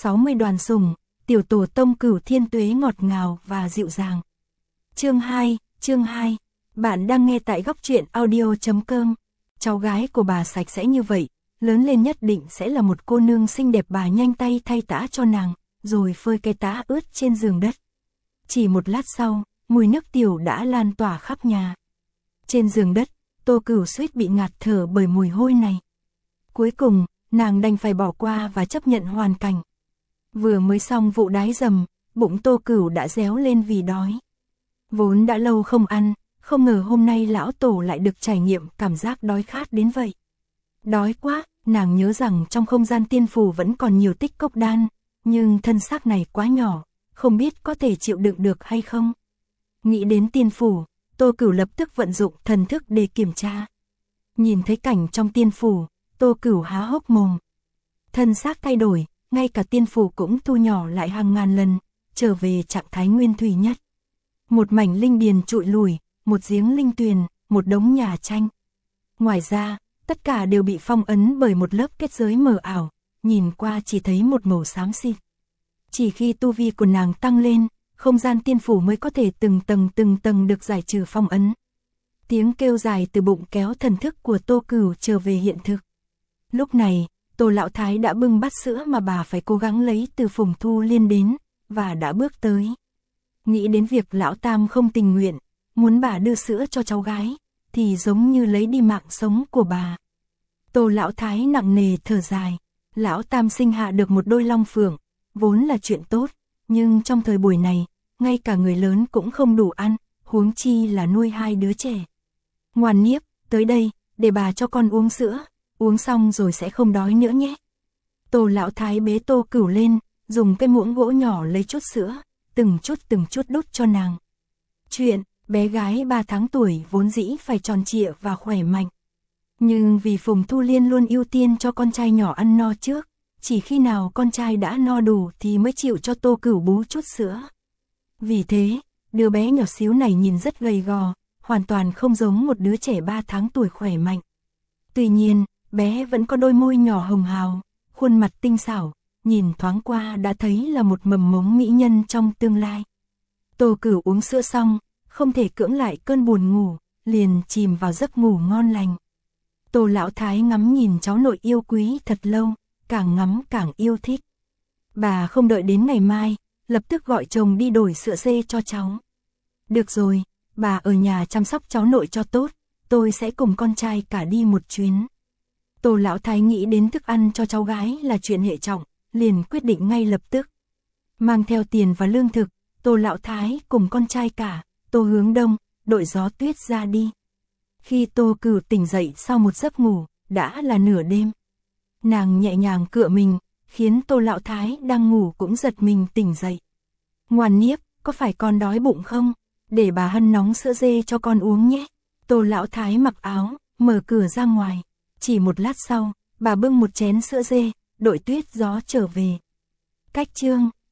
60 đoàn sủng, tiểu tổ tông Cửu Thiên Tuế ngọt ngào và dịu dàng. Chương 2, bạn đang nghe tại góc truyện audio.com. Cháu gái của bà sạch sẽ như vậy, lớn lên nhất định sẽ là một cô nương xinh đẹp. Bà nhanh tay thay tã cho nàng, rồi phơi cái tã ướt trên giường đất. Chỉ một lát sau, mùi nước tiểu đã lan tỏa khắp nhà. Trên giường đất, Tô Cửu suýt bị ngạt thở bởi mùi hôi này. Cuối cùng, nàng đành phải bỏ qua và chấp nhận hoàn cảnh. Vừa mới xong vụ đái dầm, bụng Tô Cửu đã réo lên vì đói. Vốn đã lâu không ăn, không ngờ hôm nay lão tổ lại được trải nghiệm cảm giác đói khát đến vậy. Đói quá, nàng nhớ rằng trong không gian tiên phủ vẫn còn nhiều tích cốc đan, nhưng thân xác này quá nhỏ, không biết có thể chịu đựng được hay không. Nghĩ đến tiên phủ, Tô Cửu lập tức vận dụng thần thức để kiểm tra. Nhìn thấy cảnh trong tiên phủ, Tô Cửu há hốc mồm. Thân xác thay đổi, ngay cả tiên phủ cũng thu nhỏ lại hàng ngàn lần, trở về trạng thái nguyên thủy nhất. Một mảnh linh điền trụi lùi, một giếng linh tuyền, một đống nhà tranh. Ngoài ra, tất cả đều bị phong ấn bởi một lớp kết giới mờ ảo, nhìn qua chỉ thấy một màu xám xịt. Chỉ khi tu vi của nàng tăng lên, không gian tiên phủ mới có thể từng tầng được giải trừ phong ấn. Tiếng kêu dài từ bụng kéo thần thức của Tô Cửu trở về hiện thực. Lúc này, Tô Lão Thái đã bưng bát sữa mà bà phải cố gắng lấy từ Phùng Thu Liên đến, và đã bước tới. Nghĩ đến việc Lão Tam không tình nguyện, muốn bà đưa sữa cho cháu gái, thì giống như lấy đi mạng sống của bà. Tô Lão Thái nặng nề thở dài, Lão Tam sinh hạ được một đôi long phượng, vốn là chuyện tốt, nhưng trong thời buổi này, ngay cả người lớn cũng không đủ ăn, huống chi là nuôi hai đứa trẻ. Ngoan Niếp, tới đây, để bà cho con uống sữa, uống xong rồi sẽ không đói nữa nhé. Tô Lão Thái bế Tô Cửu lên, dùng cái muỗng gỗ nhỏ lấy chút sữa, từng chút đút cho nàng. Chuyện, bé gái 3 tháng tuổi vốn dĩ phải tròn trịa và khỏe mạnh. Nhưng vì Phùng Thu Liên luôn ưu tiên cho con trai nhỏ ăn no trước, chỉ khi nào con trai đã no đủ thì mới chịu cho Tô Cửu bú chút sữa. Vì thế, đứa bé nhỏ xíu này nhìn rất gầy gò, hoàn toàn không giống một đứa trẻ 3 tháng tuổi khỏe mạnh. Tuy nhiên, bé vẫn có đôi môi nhỏ hồng hào, khuôn mặt tinh xảo, nhìn thoáng qua đã thấy là một mầm mống mỹ nhân trong tương lai. Tô Cửu uống sữa xong, không thể cưỡng lại cơn buồn ngủ, liền chìm vào giấc ngủ ngon lành. Tô Lão Thái ngắm nhìn cháu nội yêu quý thật lâu, càng ngắm càng yêu thích. Bà không đợi đến ngày mai, lập tức gọi chồng đi đổi sữa dê cho cháu. Được rồi, bà ở nhà chăm sóc cháu nội cho tốt, tôi sẽ cùng con trai cả đi một chuyến. Tô Lão Thái nghĩ đến thức ăn cho cháu gái là chuyện hệ trọng, liền quyết định ngay lập tức. Mang theo tiền và lương thực, Tô Lão Thái cùng con trai cả, Tô Hướng Đông, đội Gió Tuyết ra đi. Khi Tô Cửu tỉnh dậy sau một giấc ngủ, đã là nửa đêm. Nàng nhẹ nhàng cựa mình, khiến Tô Lão Thái đang ngủ cũng giật mình tỉnh dậy. Ngoan Niếp, có phải con đói bụng không? Để bà hâm nóng sữa dê cho con uống nhé. Tô Lão Thái mặc áo, mở cửa ra ngoài. Chỉ một lát sau, bà bưng một chén sữa dê, đội Tuyết Gió trở về. Cách chương